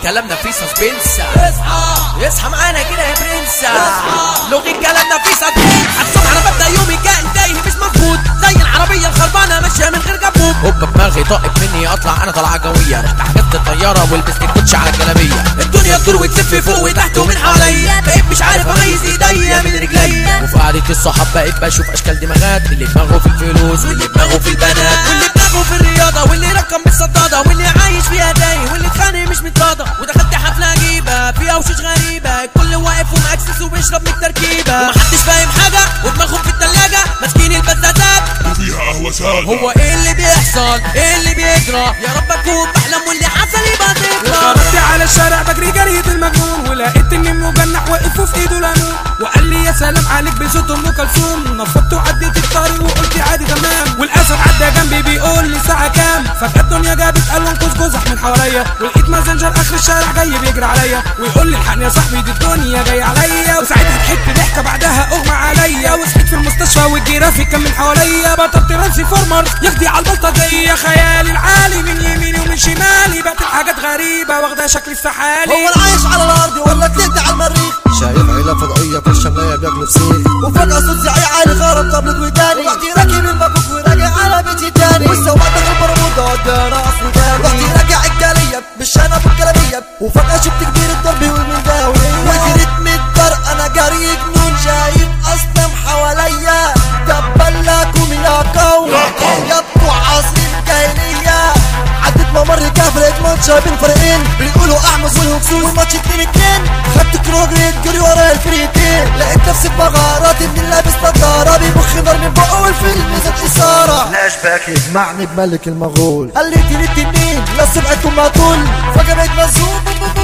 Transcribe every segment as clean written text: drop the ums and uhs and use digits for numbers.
كلامنا فيه سسبنس. اصحى اصحى معانا كده يا برنس، لغي كلامنا فيه سسبنس. الصبح انا ببدا يومي كائن تايه مش مفقود، زي العربيه الخربانه ماشيه من غير كبوب. هوب دماغي طاقت مني اطلع انا طلعه جويه، رحت حجزت الطياره ولبست الكوتش على الجلابيه. الدنيا تدور وتلف فوق وتحت ومن حواليا، بقيت مش عارف اميز ايديا من رجليا. وفي قعده الصحاب بقيت بشوف اشكال دماغات، اللي دماغه في الفلوس واللي دماغه في البنات، واللي دماغه في الرياضه واللي رقم بالصداده، واللي عايش فيها تايه واللي اتخانق مش متراضى. ودخلت حفله عجيبه فيها وشوش غريبه، الكل واقف ومأكسس وبيشرب من التركيبه، ومحدش فاهم حاجه ودماغهم في التلاجه ماسكين البزازات وفيها قهوه ساده. هو ايه اللي بيحصل؟ ايه اللي بيجرى؟ يا رب اكون بحلم واللي حصل يبقى ذكرى. خرجت على الشارع بجري جرية المجنون، ولقيت اني مجنح واقف وفي ايده ليمون، وقال لي يا سلام عليك بصوت ام كلثوم. نفضت وعديت الطريق وقلت عادي تمام، والاسد عدى جنبي بيقول لي ساعه كام. فجأة الدنيا جابت الوان قوس قزح من حواليا، ولقيت مازنجر اخر الشارع جاي بيجري عليا ويقول لي الحقني يا صاحبي دي الدنيا جايه عليا. وساعتها ضحكت ضحكه بعدها اغمى عليا، وصحيت في المستشفى والجرافيك كان من حواليا. بطلت راسي فورمر يخدي على البلطجيه، خيالي العالي من يميني ومن شمالي بقت حاجات غريبه واخده شكل السحالي. هو انا عايش على الارض ولا طلعت على المريخ؟ شايف عيله فضائيه في الشماليه بياكلوا فسيخ، وفجاه صوت زعيق عالي خرب طبلة وداني. رحت راكب المكوك وراجع على بيتي تاني، والسواق داخل برمودا وداني راس وداني. رحت راجع الجاليه بالشنب والكلابيه، وفجاه شفت كبير الضرب والمداوي، وجريت من الدار انا جري جنون. شايف اصنام حواليا، تبلكم يا قوم يا بتوع عصر الجاهليه. عدت ممر كافر ماتش بين فريقين، بيقولوا احمس والهكسوس والماتش 2-2. خدت كرة جري ورا الفريقين، لقيت نفسي بمغارات من لابس نضاره، بيبخ نار من بقه والفيلم زاد اثاره. فلاش باك يجمعني بملك المغول، قال لي تلت التنين لا سمعتكم ما طول، فجأة بقيت مزهوق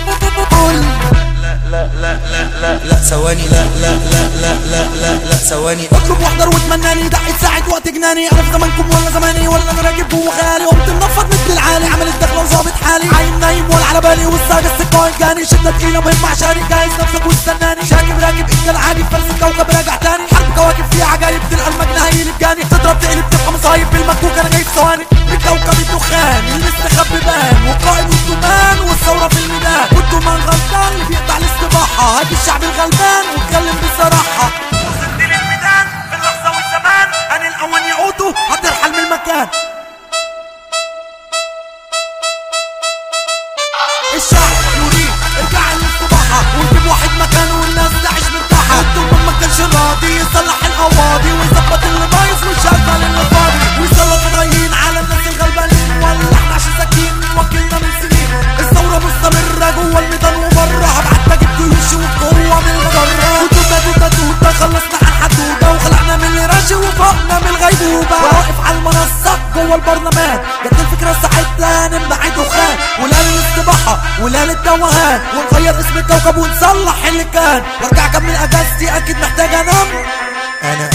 لا لا لا لا لا ثواني، لا لا لا لا لا لا لا ثواني. اطلب واحضر واتمناني، دقت ساعة وقت جناني. انا في زمانكم ولا زماني، ولا انا راكب جوه خيالي. قمت منفض مثل العالي، عملت دخله وظابط حالي، عايم نايم ولا على بالي. والساق السكاين جاني شدة تقيلة مهم عشاني، جايز نفسك واستناني. شاكب راكب انت العادي فلس الكوكب راجع تاني. حرب كواكب فيها عجايب تلقى المجنة هي اللي بجاني. تضرب تقلب تبقى مصايب بالمكوك انا جاي في ثواني. الكوكب الدخان المستخبي بان، والقائد والدمان والثورة في الميدان. والدمان غلطان اللي بيقطع الاستباحة، هادي الشعب الغلبان واتكلم بصراحة. وصلت للميدان في اللحظة والزمان، أنا الأول يعودوا هترحل من المكان. الشعب يريد ارجع للاستباحة، ويجيب واحد مكانه والناس تعيش مرتاحة. الدوم ما كانش راضي يصلح القواضي، ويظبط اللي بايظ ويشغل اللي فاضي، ويسلط الرايين على الناس الغلبانين. ولا احنا عشان ساكتين وكلنا من سنين. الثورة مستمرة جوه الميدان وبره، هبعت بجيب جيوش وقوة من الغرة. وتوتة توتة خلصنا عن حدودة، وخلعنا من الرش وفوقنا من الغيبوبة. واقف على المنصة جوه البرلمان، جت الفكرة ساعتها نمنع دخان، ولا للاستباحة ولا للتوهان. ونغير اسم الكوكب ونصلح اللي كان، وارجع اكمل اجازتي اكيد محتاج انام. انا